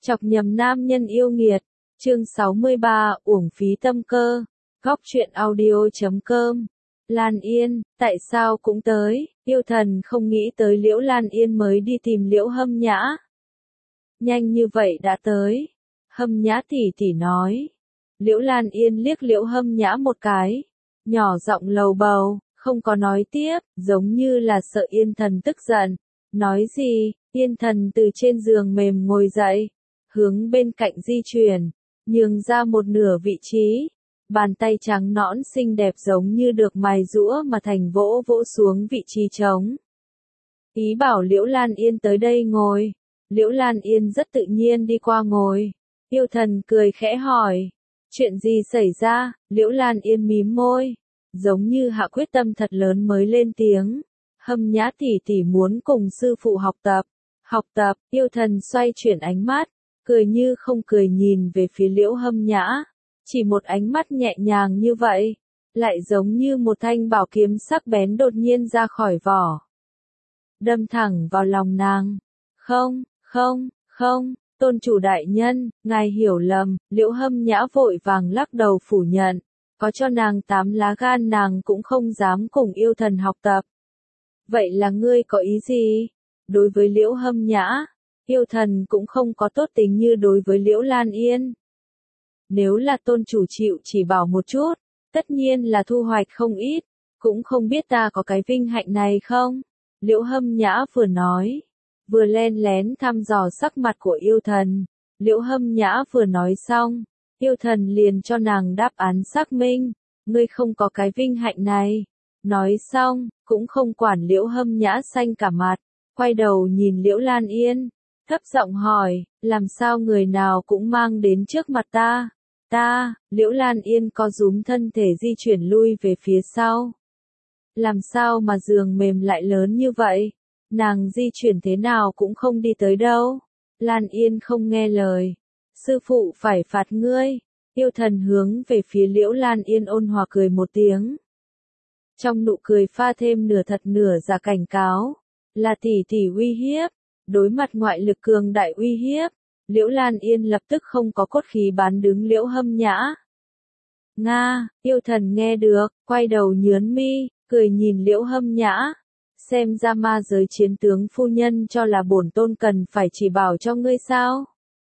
Chọc nhầm nam nhân yêu nghiệt. Chương 63, uổng phí tâm cơ. Góc truyện audio.com. Lan Yên, tại sao cũng tới? Yêu thần không nghĩ tới Liễu Lan Yên mới đi tìm Liễu Hâm Nhã. Nhanh như vậy đã tới. Hâm Nhã tỉ tỉ nói. Liễu Lan Yên liếc Liễu Hâm Nhã một cái. Nhỏ giọng lầu bầu, không có nói tiếp, giống như là sợ Yên thần tức giận. Nói gì? Yên thần từ trên giường mềm ngồi dậy. Hướng bên cạnh di chuyển, nhường ra một nửa vị trí. Bàn tay trắng nõn xinh đẹp giống như được mài rũa mà thành vỗ vỗ xuống vị trí trống. Ý bảo Liễu Lan Yên tới đây ngồi. Liễu Lan Yên rất tự nhiên đi qua ngồi. Yêu thần cười khẽ hỏi. Chuyện gì xảy ra? Liễu Lan Yên mím môi. Giống như hạ quyết tâm thật lớn mới lên tiếng. Hâm Nhã tỉ tỉ muốn cùng sư phụ học tập. Học tập, yêu thần xoay chuyển ánh mắt. Cười như không cười nhìn về phía Liễu Hâm Nhã. Chỉ một ánh mắt nhẹ nhàng như vậy. Lại giống như một thanh bảo kiếm sắc bén đột nhiên ra khỏi vỏ. Đâm thẳng vào lòng nàng. Không, tôn chủ đại nhân, ngài hiểu lầm. Liễu Hâm Nhã vội vàng lắc đầu phủ nhận. Có cho nàng 8 lá gan nàng cũng không dám cùng yêu thần học tập. Vậy là ngươi có ý gì? Đối với Liễu Hâm Nhã, yêu thần cũng không có tốt tính như đối với Liễu Lan Yên. Nếu là tôn chủ chịu chỉ bảo một chút, tất nhiên là thu hoạch không ít, cũng không biết ta có cái vinh hạnh này không? Liễu Hâm Nhã vừa nói, vừa len lén thăm dò sắc mặt của yêu thần. Liễu Hâm Nhã vừa nói xong, yêu thần liền cho nàng đáp án xác minh, ngươi không có cái vinh hạnh này. Nói xong, cũng không quản Liễu Hâm Nhã xanh cả mặt, quay đầu nhìn Liễu Lan Yên, thấp giọng hỏi, làm sao người nào cũng mang đến trước mặt ta? Liễu Lan Yên co rúm thân thể di chuyển lui về phía sau. Làm sao mà giường mềm lại lớn như vậy? Nàng di chuyển thế nào cũng không đi tới đâu. Lan Yên không nghe lời. Sư phụ phải phạt ngươi. Yêu thần hướng về phía Liễu Lan Yên ôn hòa cười một tiếng. Trong nụ cười pha thêm nửa thật nửa giả cảnh cáo. Là tỷ tỷ uy hiếp. Đối mặt ngoại lực cường đại uy hiếp. Liễu Lan Yên lập tức không có cốt khí bán đứng Liễu Hâm Nhã. Nga, yêu thần nghe được, quay đầu nhướn mi, cười nhìn Liễu Hâm Nhã. Xem ra ma giới chiến tướng phu nhân cho là bổn tôn cần phải chỉ bảo cho ngươi sao?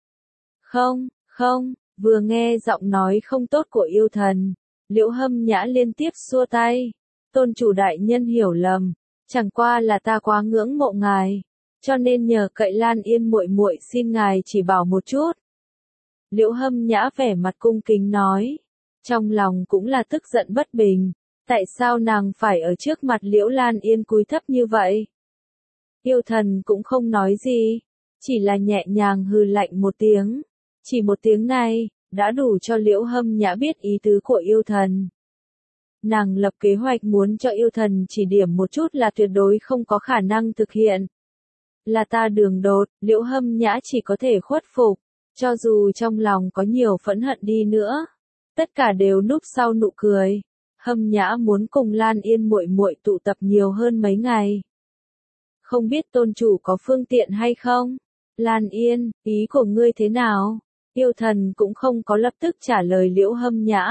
Không, vừa nghe giọng nói không tốt của yêu thần. Liễu Hâm Nhã liên tiếp xua tay. Tôn chủ đại nhân hiểu lầm, chẳng qua là ta quá ngưỡng mộ ngài. Cho nên nhờ cậy Lan Yên muội muội xin ngài chỉ bảo một chút. Liễu Hâm Nhã vẻ mặt cung kính nói. Trong lòng cũng là tức giận bất bình. Tại sao nàng phải ở trước mặt Liễu Lan Yên cúi thấp như vậy? Yêu thần cũng không nói gì. Chỉ là nhẹ nhàng hừ lạnh một tiếng. Chỉ một tiếng này, đã đủ cho Liễu Hâm Nhã biết ý tứ của yêu thần. Nàng lập kế hoạch muốn cho yêu thần chỉ điểm một chút là tuyệt đối không có khả năng thực hiện. Là ta đường đột, Liễu Hâm Nhã chỉ có thể khuất phục, cho dù trong lòng có nhiều phẫn hận đi nữa. Tất cả đều núp sau nụ cười. Hâm Nhã muốn cùng Lan Yên muội muội tụ tập nhiều hơn mấy ngày. Không biết tôn chủ có phương tiện hay không? Lan Yên, ý của ngươi thế nào? Yêu thần cũng không có lập tức trả lời Liễu Hâm Nhã.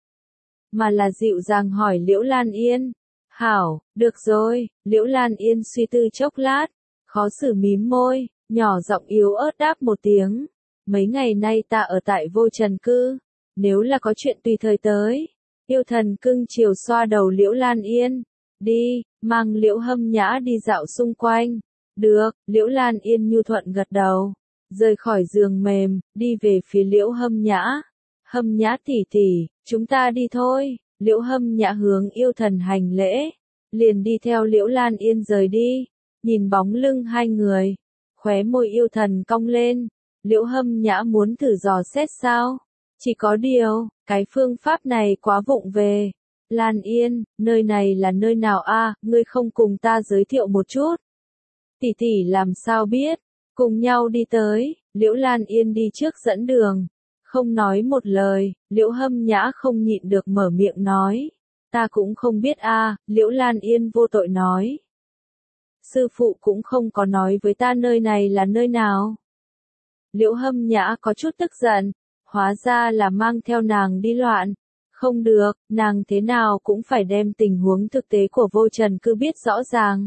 Mà là dịu dàng hỏi Liễu Lan Yên. Hảo, được rồi, Liễu Lan Yên suy tư chốc lát. Khó xử mím môi, nhỏ giọng yếu ớt đáp một tiếng. Mấy ngày nay ta ở tại Vô Trần Cư. Nếu là có chuyện tùy thời tới. Yêu thần cưng chiều xoa đầu Liễu Lan Yên. Đi, mang Liễu Hâm Nhã đi dạo xung quanh. Được, Liễu Lan Yên nhu thuận gật đầu. Rời khỏi giường mềm, đi về phía Liễu Hâm Nhã. Hâm Nhã tỉ tỉ, chúng ta đi thôi. Liễu Hâm Nhã hướng yêu thần hành lễ. Liền đi theo Liễu Lan Yên rời đi. Nhìn bóng lưng hai người, khóe môi yêu thần cong lên. Liễu Hâm Nhã muốn thử dò xét sao? Chỉ có điều, cái phương pháp này quá vụng về. Lan Yên, nơi này là nơi nào a? Ngươi không cùng ta giới thiệu một chút? Tỷ tỷ làm sao biết? Cùng nhau đi tới. Liễu Lan Yên đi trước dẫn đường. Không nói một lời, Liễu Hâm Nhã không nhịn được mở miệng nói. Ta cũng không biết a. Liễu Lan Yên vô tội nói. Sư phụ cũng không có nói với ta nơi này là nơi nào. Liễu Hâm Nhã có chút tức giận, hóa ra là mang theo nàng đi loạn. Không được, nàng thế nào cũng phải đem tình huống thực tế của Vô Trần Cư biết rõ ràng.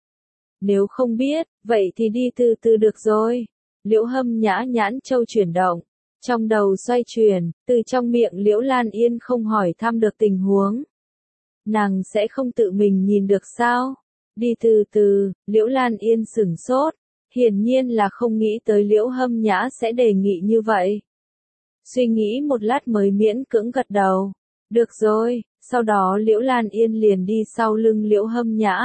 Nếu không biết, vậy thì đi từ từ được rồi. Liễu Hâm Nhã nhãn châu chuyển động, trong đầu xoay chuyển, từ trong miệng Liễu Lan Yên không hỏi thăm được tình huống. Nàng sẽ không tự mình nhìn được sao? Đi từ từ, Liễu Lan Yên sửng sốt, hiển nhiên là không nghĩ tới Liễu Hâm Nhã sẽ đề nghị như vậy. Suy nghĩ một lát mới miễn cưỡng gật đầu. Được rồi, sau đó Liễu Lan Yên liền đi sau lưng Liễu Hâm Nhã.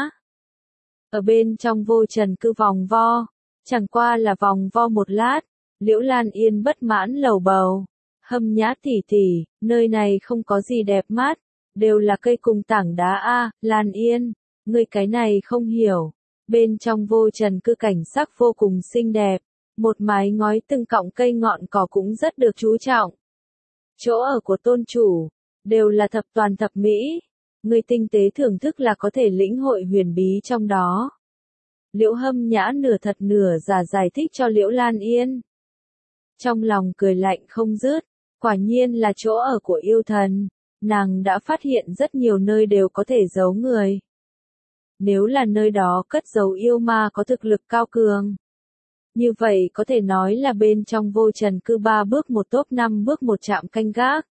Ở bên trong Vô Trần Cư vòng vo, chẳng qua là vòng vo một lát, Liễu Lan Yên bất mãn lầu bầu. Hâm Nhã tỷ tỷ, nơi này không có gì đẹp mắt, đều là cây cùng tảng đá a, Lan Yên, ngươi cái này không hiểu. Bên trong Vô Trần Cư cảnh sắc vô cùng xinh đẹp, một mái ngói từng cọng cây ngọn cỏ cũng rất được chú trọng. Chỗ ở của tôn chủ, đều là thập toàn thập mỹ, người tinh tế thưởng thức là có thể lĩnh hội huyền bí trong đó. Liễu Hâm Nhã nửa thật nửa giả giải thích cho Liễu Lan Yên. Trong lòng cười lạnh không dứt, quả nhiên là chỗ ở của yêu thần, nàng đã phát hiện rất nhiều nơi đều có thể giấu người. Nếu là nơi đó cất giấu yêu ma có thực lực cao cường, như vậy có thể nói là bên trong Vô Trần Cư 3 bước một tốp 5 bước một chạm canh gác.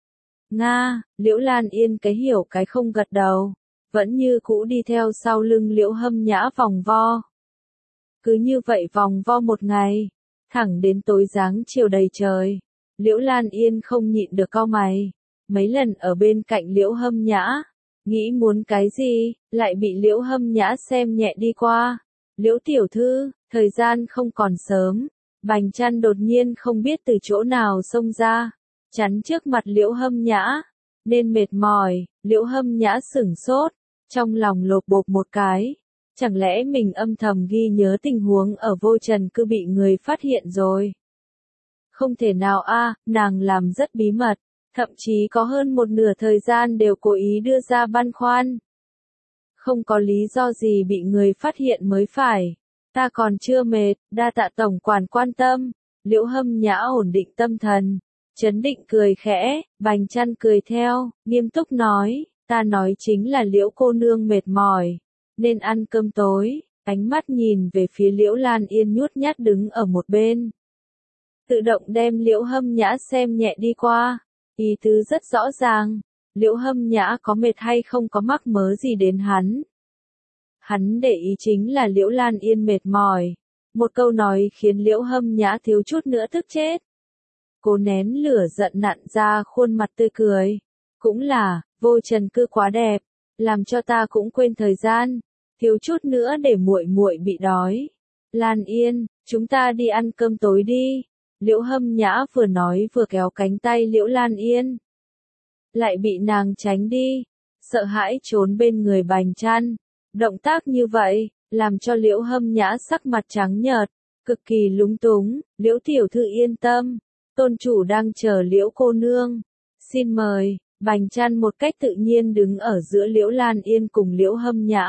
Nga, Liễu Lan Yên cái hiểu cái không gật đầu, vẫn như cũ đi theo sau lưng Liễu Hâm Nhã vòng vo. Cứ như vậy vòng vo một ngày, thẳng đến tối dáng chiều đầy trời, Liễu Lan Yên không nhịn được cau mày, mấy lần ở bên cạnh Liễu Hâm Nhã, nghĩ muốn cái gì, lại bị Liễu Hâm Nhã xem nhẹ đi qua. Liễu tiểu thư, thời gian không còn sớm, Bành Chăn đột nhiên không biết từ chỗ nào xông ra, chắn trước mặt Liễu Hâm Nhã, nên mệt mỏi, Liễu Hâm Nhã sửng sốt, trong lòng lột bột một cái, chẳng lẽ mình âm thầm ghi nhớ tình huống ở Vô Trần Cư bị người phát hiện rồi. Không thể nào a, nàng làm rất bí mật, thậm chí có hơn một nửa thời gian đều cố ý đưa ra băn khoăn. Không có lý do gì bị người phát hiện mới phải. Ta còn chưa mệt, đa tạ tổng quản quan tâm. Liễu Hâm Nhã ổn định tâm thần, trấn định cười khẽ, Bành Chăn cười theo, nghiêm túc nói, ta nói chính là Liễu cô nương mệt mỏi, nên ăn cơm tối. Ánh mắt nhìn về phía Liễu Lan Yên nhút nhát đứng ở một bên, tự động đem Liễu Hâm Nhã xem nhẹ đi qua. Ý tứ rất rõ ràng, Liễu Hâm Nhã có mệt hay không có mắc mớ gì đến hắn. Hắn để ý chính là Liễu Lan Yên mệt mỏi. Một câu nói khiến Liễu Hâm Nhã thiếu chút nữa tức chết. Cố nén lửa giận nặn ra khuôn mặt tươi cười. Cũng là, Vô Trần Cư quá đẹp, làm cho ta cũng quên thời gian, thiếu chút nữa để muội muội bị đói. Lan Yên, chúng ta đi ăn cơm tối đi. Liễu Hâm Nhã vừa nói vừa kéo cánh tay Liễu Lan Yên. Lại bị nàng tránh đi, sợ hãi trốn bên người Bành Chăn. Động tác như vậy, làm cho Liễu Hâm Nhã sắc mặt trắng nhợt, cực kỳ lúng túng. Liễu tiểu thư yên tâm, tôn chủ đang chờ Liễu cô nương. Xin mời. Bành Chăn một cách tự nhiên đứng ở giữa Liễu Lan Yên cùng Liễu Hâm Nhã.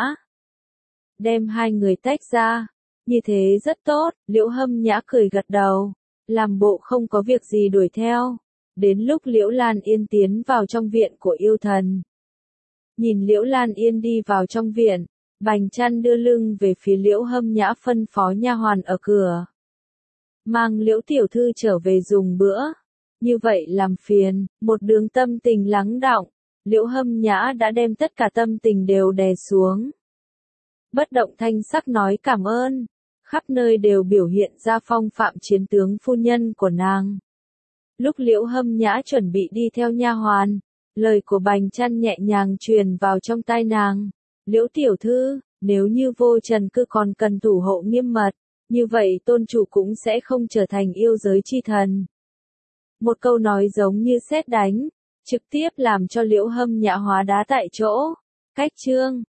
Đem hai người tách ra. Như thế rất tốt, Liễu Hâm Nhã cười gật đầu, làm bộ không có việc gì đuổi theo. Đến lúc Liễu Lan Yên tiến vào trong viện của yêu thần. Nhìn Liễu Lan Yên đi vào trong viện, Bành Chăn đưa lưng về phía Liễu Hâm Nhã phân phó nha hoàn ở cửa. Mang Liễu tiểu thư trở về dùng bữa. Như vậy làm phiền, một đường tâm tình lắng đọng, Liễu Hâm Nhã đã đem tất cả tâm tình đều đè xuống. Bất động thanh sắc nói cảm ơn, khắp nơi đều biểu hiện ra phong phạm chiến tướng phu nhân của nàng. Lúc Liễu Hâm Nhã chuẩn bị đi theo nha hoàn, lời của Bành Chăn nhẹ nhàng truyền vào trong tai nàng. Liễu tiểu thư, nếu như Vô Trần Cư còn cần thủ hộ nghiêm mật, như vậy tôn chủ cũng sẽ không trở thành yêu giới chi thần. Một câu nói giống như sét đánh, trực tiếp làm cho Liễu Hâm Nhã hóa đá tại chỗ. Cách chương